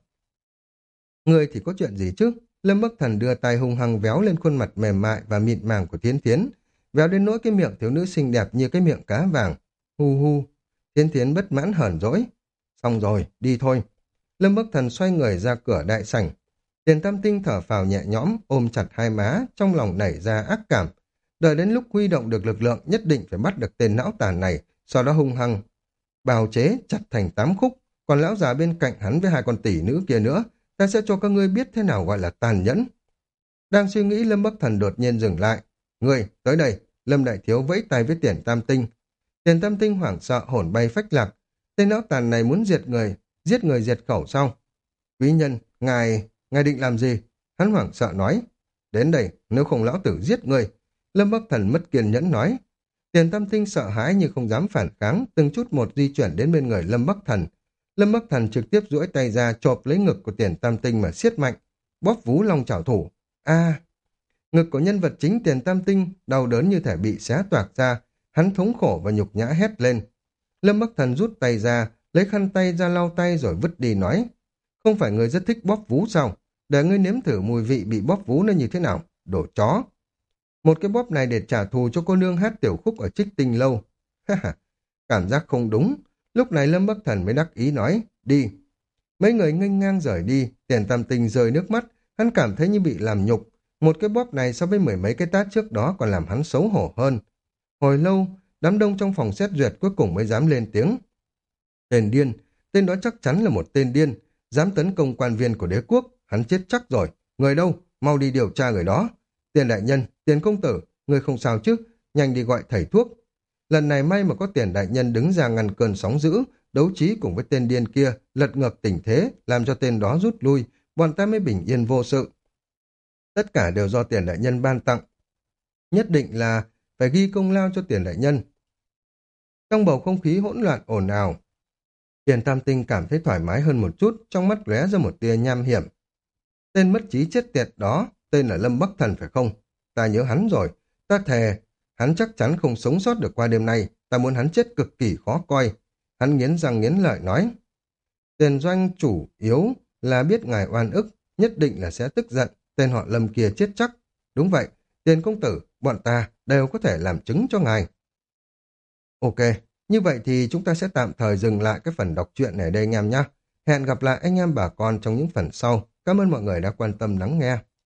A: Ngươi thì có chuyện gì chứ? Lâm Bắc Thần đưa tay hung hăng véo lên khuôn mặt mềm mại và mịn màng của Thiến Thiến, véo đến nỗi cái miệng thiếu nữ xinh đẹp như cái miệng cá vàng. Hu hu. Thiến Thiến bất mãn hờn dỗi. Xong rồi, đi thôi. Lâm Bắc Thần xoay người ra cửa đại sảnh. Tiền Tam Tinh thở phào nhẹ nhõm, ôm chặt hai má, trong lòng nảy ra ác cảm. Đợi đến lúc huy động được lực lượng, nhất định phải bắt được tên não tàn này, sau đó hung hăng bào chế chặt thành tám khúc. Còn lão già bên cạnh hắn với hai con tỷ nữ kia nữa, ta sẽ cho các ngươi biết thế nào gọi là tàn nhẫn. Đang suy nghĩ, Lâm Bắc Thần đột nhiên dừng lại. Ngươi, tới đây. Lâm Đại Thiếu vẫy tay với Tiền Tam Tinh. Tiền Tam Tinh hoảng sợ hồn bay phách lạc. Tên não tàn này muốn diệt người, giết người diệt khẩu sao? Quý nhân, ngài, ngài định làm gì? Hắn hoảng sợ nói. Đến đây, nếu không lão tử giết người. Lâm Bắc Thần mất kiên nhẫn nói. Tiền Tam Tinh sợ hãi nhưng không dám phản kháng, từng chút một di chuyển đến bên người Lâm Bắc Thần. Lâm Bắc Thần trực tiếp duỗi tay ra chộp lấy ngực của Tiền Tam Tinh mà siết mạnh, bóp vú long chảo thủ. A! Ngực của nhân vật chính Tiền Tam Tinh đau đớn như thể bị xé toạc ra, hắn thống khổ và nhục nhã hét lên. Lâm Bắc Thần rút tay ra, lấy khăn tay ra lau tay rồi vứt đi nói. Không phải ngươi rất thích bóp vú sao? Để ngươi nếm thử mùi vị bị bóp vú nó như thế nào? Đồ chó! Một cái bóp này để trả thù cho cô nương hát tiểu khúc ở Trích Tinh Lâu. Ha ha! Cảm giác không đúng. Lúc này Lâm Bắc Thần mới đắc ý nói, đi. Mấy người nghênh ngang rời đi, Tiền Tam Tinh rơi nước mắt, hắn cảm thấy như bị làm nhục. Một cái bóp này so với mười mấy cái tát trước đó còn làm hắn xấu hổ hơn. Hồi lâu, Đám đông trong phòng xét duyệt cuối cùng mới dám lên tiếng. Tên điên, tên đó chắc chắn là một tên điên, dám tấn công quan viên của đế quốc, hắn chết chắc rồi. Người đâu? Mau đi điều tra người đó. Tiền đại nhân, Tiền công tử, người không sao chứ? Nhanh đi gọi thầy thuốc. Lần này may mà có Tiền đại nhân đứng ra ngăn cơn sóng dữ, đấu trí cùng với tên điên kia, lật ngược tình thế, làm cho tên đó rút lui, bọn ta mới bình yên vô sự. Tất cả đều do Tiền đại nhân ban tặng. Nhất định là phải ghi công lao cho Tiền đại nhân. Trong bầu không khí hỗn loạn ồn ào, Tiền Tam Tinh cảm thấy thoải mái hơn một chút, trong mắt lóe ra một tia nham hiểm. Tên mất trí chết tiệt đó, tên là Lâm Bắc Thần phải không? Ta nhớ hắn rồi, ta thề, hắn chắc chắn không sống sót được qua đêm nay, ta muốn hắn chết cực kỳ khó coi. Hắn nghiến răng nghiến lợi nói. Tiền doanh chủ yếu là biết ngài oan ức, nhất định là sẽ tức giận, tên họ Lâm kia chết chắc. Đúng vậy, Tiền công tử, bọn ta đều có thể làm chứng cho ngài. Ok, như vậy thì chúng ta sẽ tạm thời dừng lại cái phần đọc truyện này đây anh em nhé. Hẹn gặp lại anh em bà con trong những phần sau. Cảm ơn mọi người đã quan tâm lắng nghe.